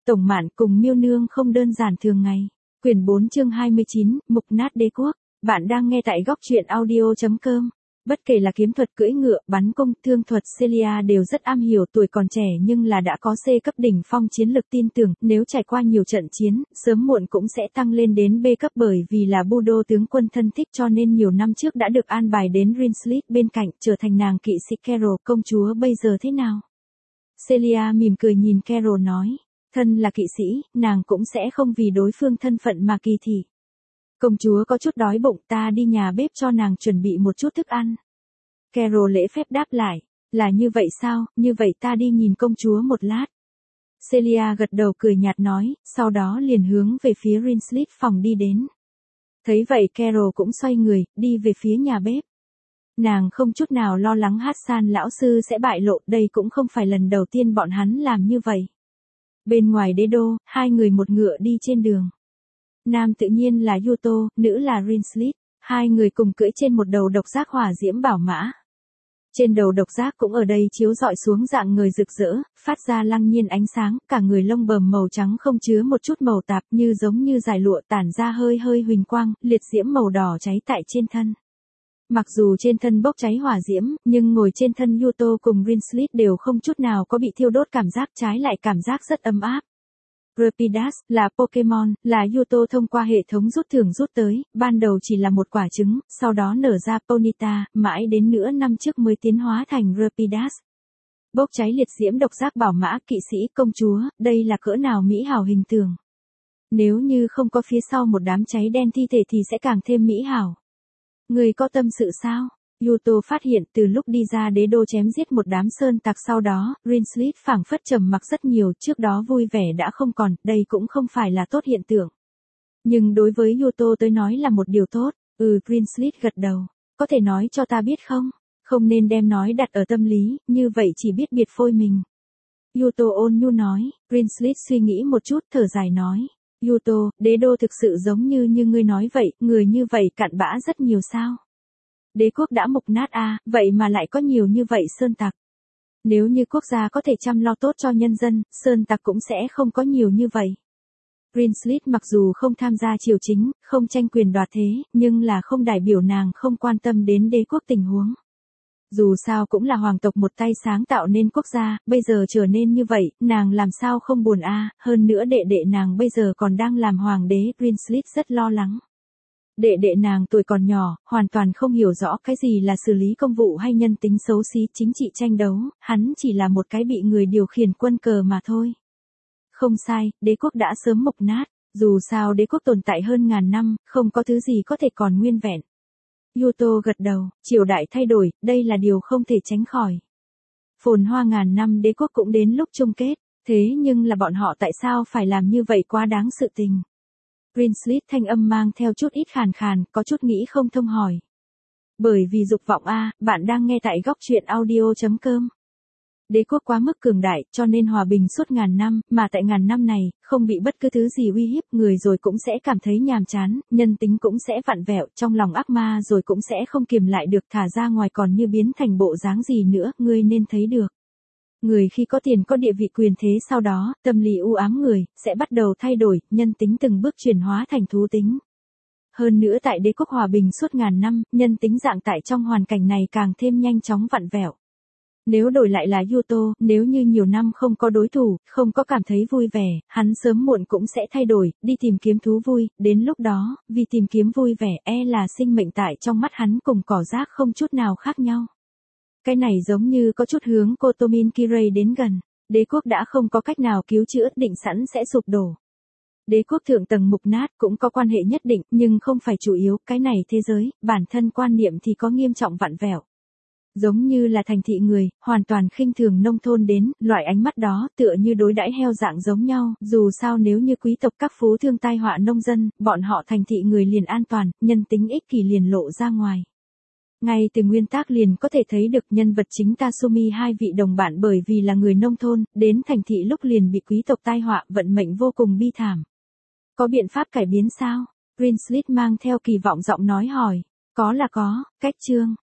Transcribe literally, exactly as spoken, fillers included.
Tổng Mạn cùng Miêu Nương không đơn giản thường ngày. Quyển bốn chương hai mươi chín, mục nát đế quốc. Bạn đang nghe tại góc truyện audio chấm com. Bất kể là kiếm thuật, cưỡi ngựa, bắn cung, thương thuật, Celia đều rất am hiểu, tuổi còn trẻ nhưng là đã có C cấp đỉnh phong chiến lực, tin tưởng nếu trải qua nhiều trận chiến, sớm muộn cũng sẽ tăng lên đến B cấp, bởi vì là Budo tướng quân thân thích cho nên nhiều năm trước đã được an bài đến Rinsleet bên cạnh, trở thành nàng kỵ sĩ. Carol, công chúa bây giờ thế nào? Celia mỉm cười nhìn Carol nói, thân là kỵ sĩ, nàng cũng sẽ không vì đối phương thân phận mà kỳ thị. Công chúa có chút đói bụng, ta đi nhà bếp cho nàng chuẩn bị một chút thức ăn. Carol lễ phép đáp lại, là như vậy sao, như vậy ta đi nhìn công chúa một lát. Celia gật đầu cười nhạt nói, sau đó liền hướng về phía Rinsleet phòng đi đến. Thấy vậy Carol cũng xoay người, đi về phía nhà bếp. Nàng không chút nào lo lắng Hassan lão sư sẽ bại lộ, đây cũng không phải lần đầu tiên bọn hắn làm như vậy. Bên ngoài đế đô, hai người một ngựa đi trên đường. Nam tự nhiên là Yuto, nữ là Rinsleet, hai người cùng cưỡi trên một đầu độc giác hỏa diễm bảo mã. Trên đầu độc giác cũng ở đây chiếu rọi xuống dạng người rực rỡ, phát ra lăng nhiên ánh sáng, cả người lông bờm màu trắng không chứa một chút màu tạp, như giống như dải lụa tản ra hơi hơi huỳnh quang, liệt diễm màu đỏ cháy tại trên thân. Mặc dù trên thân bốc cháy hỏa diễm, nhưng ngồi trên thân Yuto cùng Rinsleet đều không chút nào có bị thiêu đốt cảm giác, trái lại cảm giác rất ấm áp. Rapidash là Pokemon, là Yuto thông qua hệ thống rút thưởng rút tới, ban đầu chỉ là một quả trứng, sau đó nở ra Ponyta, mãi đến nửa năm trước mới tiến hóa thành Rapidash. Bốc cháy liệt diễm độc giác bảo mã, kỵ sĩ, công chúa, đây là cỡ nào mỹ hảo hình tượng. Nếu như không có phía sau một đám cháy đen thi thể thì sẽ càng thêm mỹ hảo. Người có tâm sự sao? Yuto phát hiện từ lúc đi ra đế đô chém giết một đám sơn tặc sau đó, Rinsleet phảng phất trầm mặc rất nhiều, trước đó vui vẻ đã không còn, đây cũng không phải là tốt hiện tượng. Nhưng đối với Yuto tới nói là một điều tốt, ừ Rinsleet gật đầu, có thể nói cho ta biết không? Không nên đem nói đặt ở tâm lý, như vậy chỉ biết biệt phôi mình. Yuto ôn nhu nói, Rinsleet suy nghĩ một chút thở dài nói, Yuto, đế đô thực sự giống như như ngươi nói vậy, người như vậy cặn bã rất nhiều sao? Đế quốc đã mục nát a, à, vậy mà lại có nhiều như vậy sơn tặc. Nếu như quốc gia có thể chăm lo tốt cho nhân dân, sơn tặc cũng sẽ không có nhiều như vậy. Rinsleet mặc dù không tham gia triều chính, không tranh quyền đoạt thế, nhưng là không đại biểu nàng không quan tâm đến đế quốc tình huống. Dù sao cũng là hoàng tộc một tay sáng tạo nên quốc gia, bây giờ trở nên như vậy, nàng làm sao không buồn a, à, hơn nữa đệ đệ nàng bây giờ còn đang làm hoàng đế, Rinsleet rất lo lắng. Đệ đệ nàng tuổi còn nhỏ, hoàn toàn không hiểu rõ cái gì là xử lý công vụ hay nhân tính xấu xí, chính trị tranh đấu, hắn chỉ là một cái bị người điều khiển quân cờ mà thôi. Không sai, đế quốc đã sớm mục nát, dù sao đế quốc tồn tại hơn ngàn năm, không có thứ gì có thể còn nguyên vẹn. Yuto gật đầu, triều đại thay đổi, đây là điều không thể tránh khỏi. Phồn hoa ngàn năm đế quốc cũng đến lúc chung kết, thế nhưng là bọn họ tại sao phải làm như vậy, quá đáng sự tình. Rinsleet thanh âm mang theo chút ít khàn khàn, có chút nghĩ không thông hỏi. Bởi vì dục vọng a, bạn đang nghe tại góc truyện audio chấm com. Đế quốc quá mức cường đại, cho nên hòa bình suốt ngàn năm, mà tại ngàn năm này, không bị bất cứ thứ gì uy hiếp, người rồi cũng sẽ cảm thấy nhàm chán, nhân tính cũng sẽ vặn vẹo, trong lòng ác ma rồi cũng sẽ không kiềm lại được, thả ra ngoài còn như biến thành bộ dáng gì nữa, ngươi nên thấy được. Người khi có tiền có địa vị quyền thế sau đó, tâm lý u ám người, sẽ bắt đầu thay đổi, nhân tính từng bước chuyển hóa thành thú tính. Hơn nữa tại đế quốc hòa bình suốt ngàn năm, nhân tính dạng tại trong hoàn cảnh này càng thêm nhanh chóng vặn vẹo. Nếu đổi lại là Yuto, nếu như nhiều năm không có đối thủ, không có cảm thấy vui vẻ, hắn sớm muộn cũng sẽ thay đổi, đi tìm kiếm thú vui, đến lúc đó, vì tìm kiếm vui vẻ, e là sinh mệnh tại trong mắt hắn cùng cỏ rác không chút nào khác nhau. Cái này giống như có chút hướng Kotomin Kirei đến gần, đế quốc đã không có cách nào cứu chữa, định sẵn sẽ sụp đổ. Đế quốc thượng tầng mục nát cũng có quan hệ nhất định, nhưng không phải chủ yếu, cái này thế giới, bản thân quan niệm thì có nghiêm trọng vặn vẹo. Giống như là thành thị người, hoàn toàn khinh thường nông thôn đến, loại ánh mắt đó tựa như đối đãi heo dạng giống nhau, dù sao nếu như quý tộc các phú thương tai họa nông dân, bọn họ thành thị người liền an toàn, nhân tính ích kỷ liền lộ ra ngoài. Ngay từ nguyên tác liền có thể thấy được nhân vật chính Tasumi hai vị đồng bạn bởi vì là người nông thôn, đến thành thị lúc liền bị quý tộc tai họa, vận mệnh vô cùng bi thảm. Có biện pháp cải biến sao? Rinsleet mang theo kỳ vọng giọng nói hỏi. Có là có, cách chương.